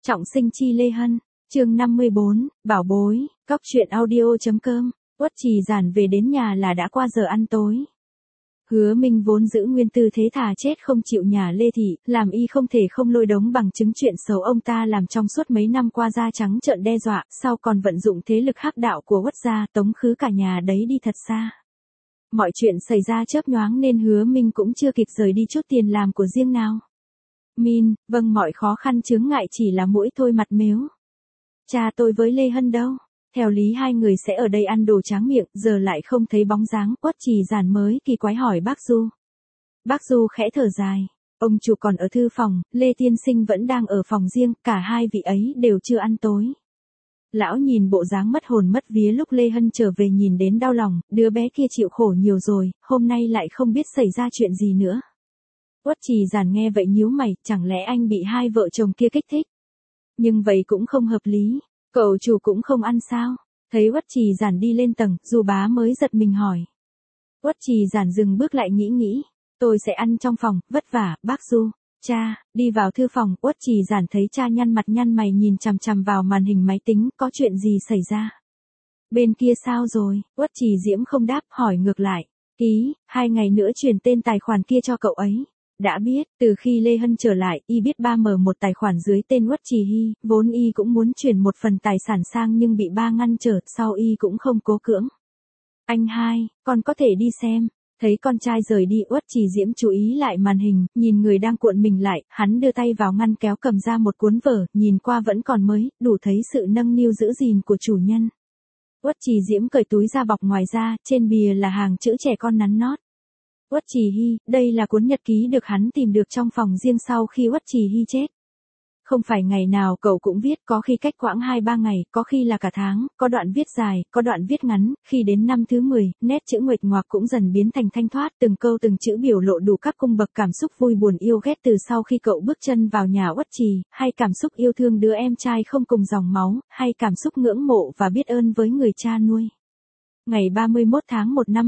Trọng sinh chi Lê Hân, chương 54, bảo bối, cóc truyện audio.com, Uất Trì Giản về đến nhà là đã qua giờ ăn tối. Hứa Minh vốn giữ nguyên tư thế thà chết không chịu nhà Lê Thị, làm y không thể không lôi đống bằng chứng chuyện xấu ông ta làm trong suốt mấy năm qua da trắng trợn đe dọa, sau còn vận dụng thế lực hắc đạo của Uất gia tống khứ cả nhà đấy đi thật xa. Mọi chuyện xảy ra chớp nhoáng nên Hứa Minh cũng chưa kịp rời đi chút tiền làm của riêng nào. Vâng, mọi khó khăn chướng ngại chỉ là mũi thôi mặt mếu. Cha tôi với Lê Hân đâu? Theo lý hai người sẽ ở đây ăn đồ tráng miệng, giờ lại không thấy bóng dáng. Uất Trì Giản mới kỳ quái hỏi bác Du. Bác Du khẽ thở dài. Ông chủ còn ở thư phòng, Lê Tiên Sinh vẫn đang ở phòng riêng, cả hai vị ấy đều chưa ăn tối. Lão nhìn bộ dáng mất hồn mất vía lúc Lê Hân trở về nhìn đến đau lòng, đứa bé kia chịu khổ nhiều rồi, hôm nay lại không biết xảy ra chuyện gì nữa. Uất Trì Giản nghe vậy nhíu mày, chẳng lẽ anh bị hai vợ chồng kia kích thích? Nhưng vậy cũng không hợp lý, cậu chủ cũng không ăn sao? Thấy Uất Trì Giản đi lên tầng, Du bá mới giật mình hỏi. Uất Trì Giản dừng bước lại nghĩ, tôi sẽ ăn trong phòng, vất vả, bác Du. Cha, đi vào thư phòng. Uất Trì Giản thấy cha nhăn mặt nhăn mày nhìn chằm chằm vào màn hình máy tính, có chuyện gì xảy ra? Bên kia sao rồi? Uất Trì Diễm không đáp, hỏi ngược lại. 2 ngày nữa chuyển tên tài khoản kia cho cậu ấy. Đã biết, từ khi Lê Hân trở lại, y biết ba mở một tài khoản dưới tên Uất Trì Hy, vốn y cũng muốn chuyển một phần tài sản sang nhưng bị ba ngăn trở, sau y cũng không cố cưỡng. Anh hai, con có thể đi xem. Thấy con trai rời đi, Uất Trì Diễm chú ý lại màn hình, nhìn người đang cuộn mình lại, hắn đưa tay vào ngăn kéo cầm ra một cuốn vở, nhìn qua vẫn còn mới, đủ thấy sự nâng niu giữ gìn của chủ nhân. Uất Trì Diễm cởi túi da bọc ngoài ra, trên bìa là hàng chữ trẻ con nắn nót. Uất Trì Hy, đây là cuốn nhật ký được hắn tìm được trong phòng riêng sau khi Uất Trì Hy chết. Không phải ngày nào cậu cũng viết, có khi cách quãng 2-3 ngày, có khi là cả tháng, có đoạn viết dài, có đoạn viết ngắn, khi đến năm thứ 10, nét chữ nguệch ngoạc cũng dần biến thành thanh thoát, từng câu từng chữ biểu lộ đủ các cung bậc cảm xúc vui buồn yêu ghét từ sau khi cậu bước chân vào nhà Uất Trì, hay cảm xúc yêu thương đứa em trai không cùng dòng máu, hay cảm xúc ngưỡng mộ và biết ơn với người cha nuôi. Ngày 31 tháng 1 năm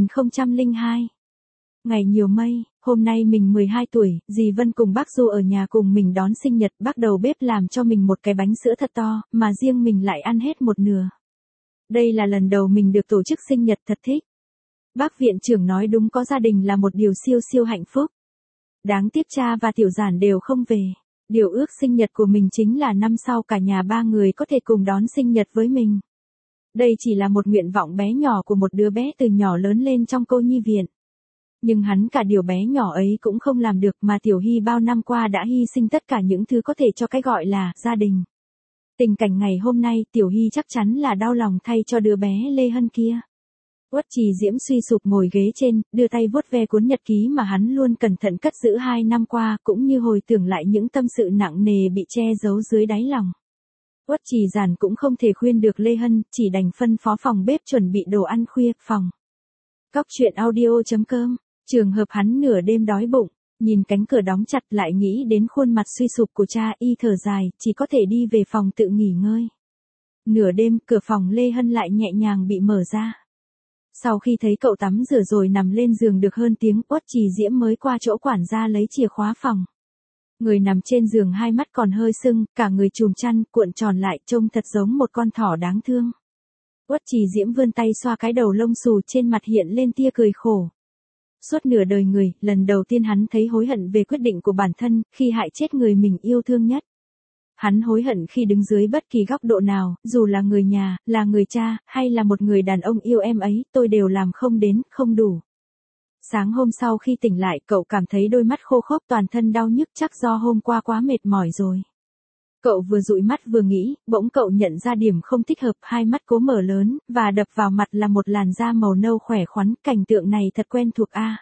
2002. Ngày nhiều mây, hôm nay mình 12 tuổi, dì Vân cùng bác Du ở nhà cùng mình đón sinh nhật, bác đầu bếp làm cho mình một cái bánh sữa thật to, mà riêng mình lại ăn hết một nửa. Đây là lần đầu mình được tổ chức sinh nhật, thật thích. Bác viện trưởng nói đúng, có gia đình là một điều siêu siêu hạnh phúc. Đáng tiếc cha và Tiểu Giản đều không về. Điều ước sinh nhật của mình chính là năm sau cả nhà ba người có thể cùng đón sinh nhật với mình. Đây chỉ là một nguyện vọng bé nhỏ của một đứa bé từ nhỏ lớn lên trong cô nhi viện. Nhưng hắn cả điều bé nhỏ ấy cũng không làm được, mà Tiểu Hy bao năm qua đã hy sinh tất cả những thứ có thể cho cái gọi là gia đình. Tình cảnh ngày hôm nay, Tiểu Hy chắc chắn là đau lòng thay cho đứa bé Lê Hân kia. Uất Trì Diễm suy sụp ngồi ghế trên, đưa tay vuốt ve cuốn nhật ký mà hắn luôn cẩn thận cất giữ 2 năm qua, cũng như hồi tưởng lại những tâm sự nặng nề bị che giấu dưới đáy lòng. Uất Trì Giản cũng không thể khuyên được Lê Hân, chỉ đành phân phó phòng bếp chuẩn bị đồ ăn khuya. Phòng Cóc truyện audio.com. Trường hợp hắn nửa đêm đói bụng, nhìn cánh cửa đóng chặt lại nghĩ đến khuôn mặt suy sụp của cha, y thở dài, chỉ có thể đi về phòng tự nghỉ ngơi. Nửa đêm, cửa phòng Lê Hân lại nhẹ nhàng bị mở ra. Sau khi thấy cậu tắm rửa rồi nằm lên giường được hơn tiếng, Uất Trì Diễm mới qua chỗ quản gia lấy chìa khóa phòng. Người nằm trên giường hai mắt còn hơi sưng, cả người chùm chăn, cuộn tròn lại, trông thật giống một con thỏ đáng thương. Uất Trì Diễm vươn tay xoa cái đầu lông xù trên mặt, hiện lên tia cười khổ. Suốt nửa đời người, lần đầu tiên hắn thấy hối hận về quyết định của bản thân, khi hại chết người mình yêu thương nhất. Hắn hối hận khi đứng dưới bất kỳ góc độ nào, dù là người nhà, là người cha, hay là một người đàn ông yêu em ấy, tôi đều làm không đến, không đủ. Sáng hôm sau khi tỉnh lại, cậu cảm thấy đôi mắt khô khốc, toàn thân đau nhức, chắc do hôm qua quá mệt mỏi rồi. Cậu vừa dụi mắt vừa nghĩ, bỗng cậu nhận ra điểm không thích hợp, hai mắt cố mở lớn, và đập vào mặt là một làn da màu nâu khỏe khoắn, cảnh tượng này thật quen thuộc a.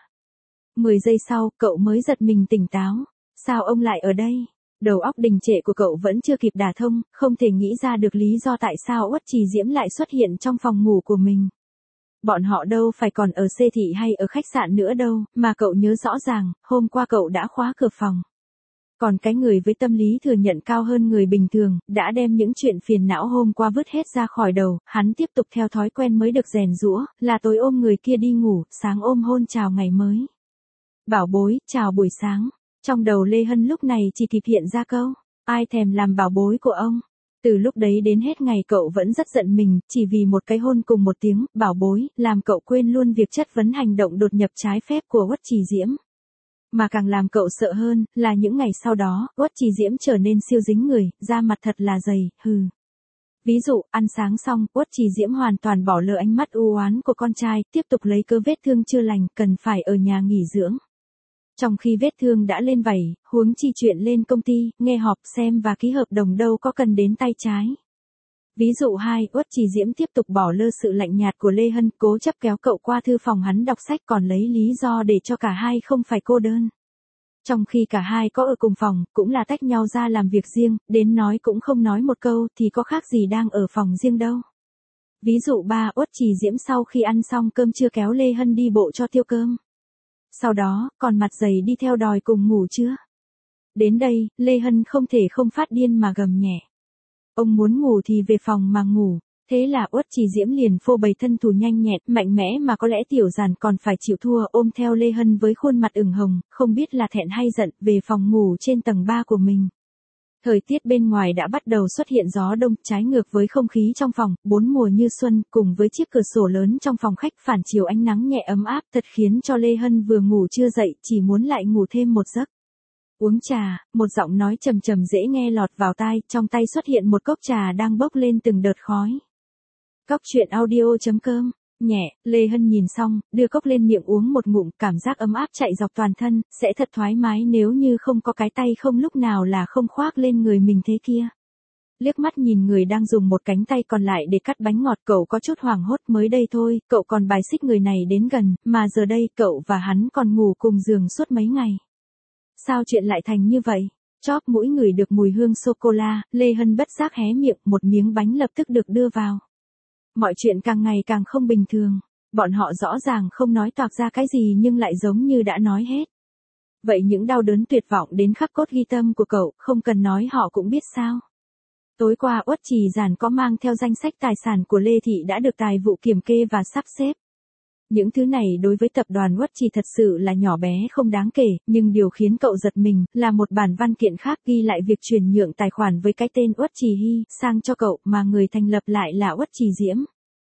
10 giây sau, cậu mới giật mình tỉnh táo. Sao ông lại ở đây? Đầu óc đình trệ của cậu vẫn chưa kịp đả thông, không thể nghĩ ra được lý do tại sao Uất Trì Diễm lại xuất hiện trong phòng ngủ của mình. Bọn họ đâu phải còn ở siêu thị hay ở khách sạn nữa đâu, mà cậu nhớ rõ ràng, hôm qua cậu đã khóa cửa phòng. Còn cái người với tâm lý thừa nhận cao hơn người bình thường, đã đem những chuyện phiền não hôm qua vứt hết ra khỏi đầu, hắn tiếp tục theo thói quen mới được rèn giũa, là tối ôm người kia đi ngủ, sáng ôm hôn chào ngày mới. Bảo bối, chào buổi sáng. Trong đầu Lê Hân lúc này chỉ kịp hiện ra câu, Ai thèm làm bảo bối của ông. Từ lúc đấy đến hết ngày cậu vẫn rất giận mình, chỉ vì một cái hôn cùng một tiếng, bảo bối, làm cậu quên luôn việc chất vấn hành động đột nhập trái phép của Uất Trì Diễm. Mà càng làm cậu sợ hơn, là những ngày sau đó, Uất Trì Diễm trở nên siêu dính người, da mặt thật là dày, hừ. Ví dụ, ăn sáng xong, Uất Trì Diễm hoàn toàn bỏ lỡ ánh mắt u oán của con trai, tiếp tục lấy cớ vết thương chưa lành, cần phải ở nhà nghỉ dưỡng. Trong khi vết thương đã lên vảy, huống chi chuyện lên công ty, nghe họp xem và ký hợp đồng đâu có cần đến tay trái. Ví dụ 2, Uất Trì Diễm tiếp tục bỏ lơ sự lạnh nhạt của Lê Hân, cố chấp kéo cậu qua thư phòng hắn đọc sách còn lấy lý do để cho cả hai không phải cô đơn. Trong khi cả hai có ở cùng phòng, cũng là tách nhau ra làm việc riêng, đến nói cũng không nói một câu thì có khác gì đang ở phòng riêng đâu. Ví dụ 3, Uất Trì Diễm sau khi ăn xong cơm trưa kéo Lê Hân đi bộ cho tiêu cơm. Sau đó, còn mặt dày đi theo đòi cùng ngủ trưa. Đến đây, Lê Hân không thể không phát điên mà gầm nhẹ. Ông muốn ngủ thì về phòng mà ngủ. Thế là Uất Trì Diễm liền phô bày thân thủ nhanh nhẹn, mạnh mẽ mà có lẽ Tiểu Giản còn phải chịu thua, ôm theo Lê Hân với khuôn mặt ửng hồng, không biết là thẹn hay giận, về phòng ngủ trên tầng 3 của mình. Thời tiết bên ngoài đã bắt đầu xuất hiện gió đông, trái ngược với không khí trong phòng, 4 mùa như xuân, cùng với chiếc cửa sổ lớn trong phòng khách phản chiếu ánh nắng nhẹ ấm áp, thật khiến cho Lê Hân vừa ngủ chưa dậy, chỉ muốn lại ngủ thêm một giấc. Uống trà, một giọng nói trầm trầm dễ nghe lọt vào tai, trong tay xuất hiện một cốc trà đang bốc lên từng đợt khói. Cóc truyện audio.com, nhẹ, Lê Hân nhìn xong, đưa cốc lên miệng uống một ngụm, cảm giác ấm áp chạy dọc toàn thân, sẽ thật thoải mái nếu như không có cái tay không lúc nào là không khoác lên người mình thế kia. Liếc mắt nhìn người đang dùng một cánh tay còn lại để cắt bánh ngọt, cậu có chút hoảng hốt, mới đây thôi, cậu còn bài xích người này đến gần, mà giờ đây cậu và hắn còn ngủ cùng giường suốt mấy ngày. Sao chuyện lại thành như vậy? Chóp mũi ngửi được mùi hương sô-cô-la, Lê Hân bất giác hé miệng, một miếng bánh lập tức được đưa vào. Mọi chuyện càng ngày càng không bình thường, bọn họ rõ ràng không nói toạc ra cái gì nhưng lại giống như đã nói hết. Vậy những đau đớn tuyệt vọng đến khắc cốt ghi tâm của cậu, không cần nói họ cũng biết sao. Tối qua Uất Trì Giản có mang theo danh sách tài sản của Lê Thị đã được tài vụ kiểm kê và sắp xếp. Những thứ này đối với tập đoàn Uất Trì thật sự là nhỏ bé không đáng kể, nhưng điều khiến cậu giật mình là một bản văn kiện khác ghi lại việc chuyển nhượng tài khoản với cái tên Uất Trì Hy sang cho cậu mà người thành lập lại là Uất Trì Diễm.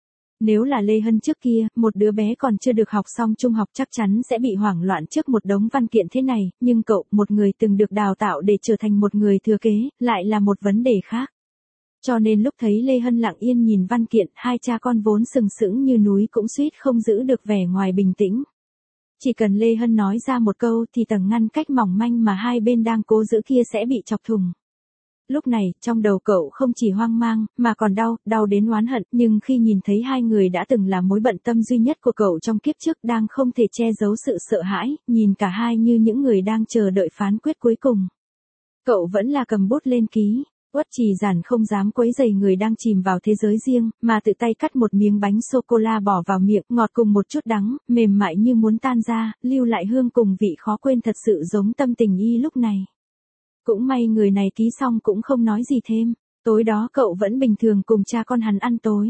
Nếu là Lê Hân trước kia, một đứa bé còn chưa được học xong trung học chắc chắn sẽ bị hoảng loạn trước một đống văn kiện thế này, nhưng cậu, một người từng được đào tạo để trở thành một người thừa kế, lại là một vấn đề khác. Cho nên lúc thấy Lê Hân lặng yên nhìn văn kiện, hai cha con vốn sừng sững như núi cũng suýt không giữ được vẻ ngoài bình tĩnh. Chỉ cần Lê Hân nói ra một câu thì tầng ngăn cách mỏng manh mà hai bên đang cố giữ kia sẽ bị chọc thủng. Lúc này, trong đầu cậu không chỉ hoang mang, mà còn đau đến oán hận, nhưng khi nhìn thấy hai người đã từng là mối bận tâm duy nhất của cậu trong kiếp trước đang không thể che giấu sự sợ hãi, nhìn cả hai như những người đang chờ đợi phán quyết cuối cùng. Cậu vẫn là cầm bút lên ký. Uất Trì Giản không dám quấy rầy người đang chìm vào thế giới riêng, mà tự tay cắt một miếng bánh sô-cô-la bỏ vào miệng, ngọt cùng một chút đắng, mềm mại như muốn tan ra, lưu lại hương cùng vị khó quên thật sự giống tâm tình y lúc này. Cũng may người này ký xong cũng không nói gì thêm, tối đó cậu vẫn bình thường cùng cha con hắn ăn tối.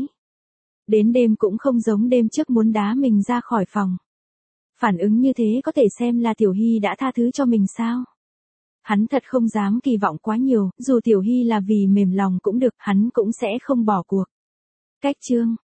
Đến đêm cũng không giống đêm trước muốn đá mình ra khỏi phòng. Phản ứng như thế có thể xem là Tiểu Hy đã tha thứ cho mình sao? Hắn thật không dám kỳ vọng quá nhiều, dù Tiểu Hy là vì mềm lòng cũng được, hắn cũng sẽ không bỏ cuộc. Cách chương